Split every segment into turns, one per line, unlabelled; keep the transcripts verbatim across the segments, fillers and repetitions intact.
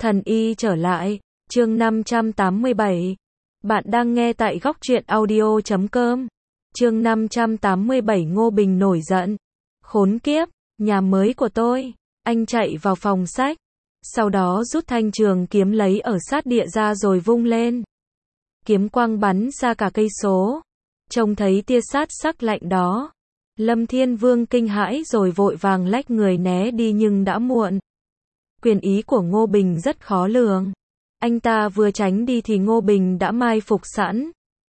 Thần y trở lại, chương năm trăm tám mươi bảy. Bạn đang nghe tại góc truyện audio chấm com. Chương năm trăm tám mươi bảy. Ngô Bình nổi giận. Khốn kiếp, nhà mới của tôi. Anh chạy vào phòng sách. Sau đó rút thanh trường kiếm lấy ở sát địa ra rồi vung lên. Kiếm quang bắn ra cả cây số. Trông thấy tia sát sắc lạnh đó. Lâm Thiên Vương kinh hãi rồi vội vàng lách người né đi nhưng đã muộn. Quyền ý của Ngô Bình rất khó lường. Anh ta vừa tránh đi thì Ngô Bình đã mai phục sẵn.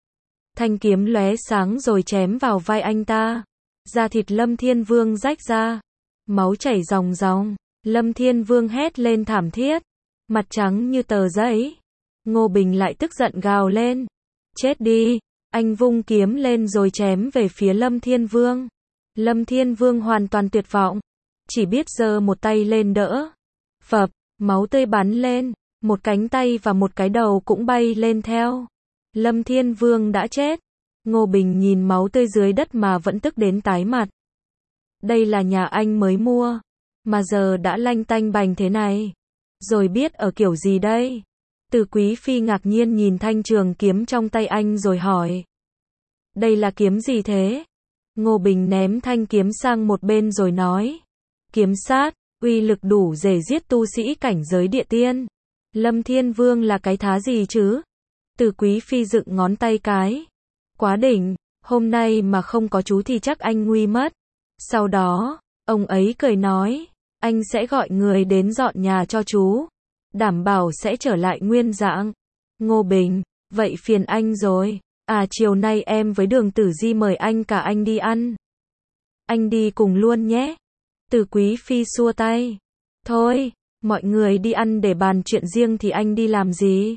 Thanh kiếm lóe sáng rồi chém vào vai anh ta. Da thịt Lâm Thiên Vương rách ra. Máu chảy ròng ròng. Lâm Thiên Vương hét lên thảm thiết. Mặt trắng như tờ giấy. Ngô Bình lại tức giận gào lên. Chết đi. Anh vung kiếm lên rồi chém về phía Lâm Thiên Vương. Lâm Thiên Vương hoàn toàn tuyệt vọng. Chỉ biết giơ một tay lên đỡ. Phập, máu tươi bắn lên. Một cánh tay và một cái đầu cũng bay lên theo. Lâm Thiên Vương đã chết. Ngô Bình nhìn máu tươi dưới đất mà vẫn tức đến tái mặt. Đây là nhà anh mới mua. Mà giờ đã lanh tanh bành thế này. Rồi biết ở kiểu gì đây? Từ Quý Phi ngạc nhiên nhìn thanh trường kiếm trong tay anh rồi hỏi. Đây là kiếm gì thế? Ngô Bình ném thanh kiếm sang một bên rồi nói. Kiếm sát, uy lực đủ để giết tu sĩ cảnh giới địa tiên. Lâm Thiên Vương là cái thá gì chứ? Từ Quý Phi dựng ngón tay cái. Quá đỉnh, hôm nay mà không có chú thì chắc anh nguy mất. Sau đó, ông ấy cười nói. Anh sẽ gọi người đến dọn nhà cho chú. Đảm bảo sẽ trở lại nguyên dạng. Ngô Bình, vậy phiền anh rồi. À chiều nay em với Đường Tử Di mời anh cả anh đi ăn. Anh đi cùng luôn nhé. Từ Quý Phi xua tay. Thôi, mọi người đi ăn để bàn chuyện riêng thì anh đi làm gì?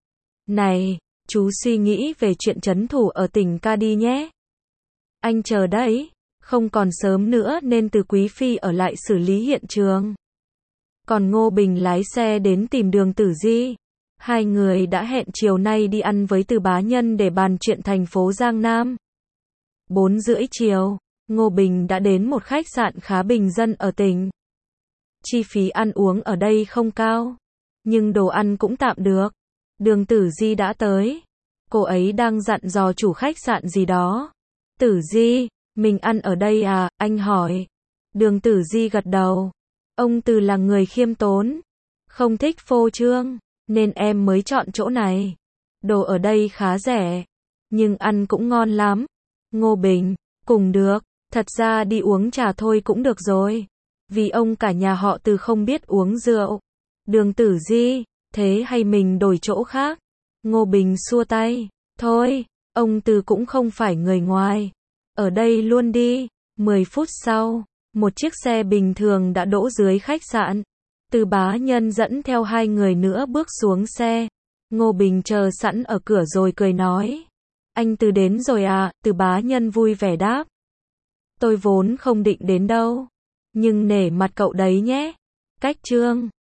Này, chú suy nghĩ về chuyện trấn thủ ở tỉnh ca đi nhé. Anh chờ đấy, không còn sớm nữa nên Từ Quý Phi ở lại xử lý hiện trường. Còn Ngô Bình lái xe đến tìm Đường Tử Di. Hai người đã hẹn chiều nay đi ăn với Từ bá nhân để bàn chuyện thành phố Giang Nam. Bốn rưỡi chiều, Ngô Bình đã đến một khách sạn khá bình dân ở tỉnh. Chi phí ăn uống ở đây không cao, nhưng đồ ăn cũng tạm được. Đường Tử Di đã tới. Cô ấy đang dặn dò chủ khách sạn gì đó. Tử Di, mình ăn ở đây à? Anh hỏi. Đường Tử Di gật đầu. Ông Từ là người khiêm tốn, không thích phô trương, nên em mới chọn chỗ này. Đồ ở đây khá rẻ, nhưng ăn cũng ngon lắm. Ngô Bình, cùng được, thật ra đi uống trà thôi cũng được rồi. Vì ông cả nhà họ Từ không biết uống rượu. Đường Tử Di, thế hay mình đổi chỗ khác? Ngô Bình xua tay. Thôi, ông Từ cũng không phải người ngoài. Ở đây luôn đi. Mười phút sau, một chiếc xe bình thường đã đỗ dưới khách sạn. Từ bá nhân dẫn theo hai người nữa bước xuống xe. Ngô Bình chờ sẵn ở cửa rồi cười nói. Anh Từ đến rồi à? Từ bá nhân vui vẻ đáp. Tôi vốn không định đến đâu, nhưng nể mặt cậu đấy nhé. Cách trương.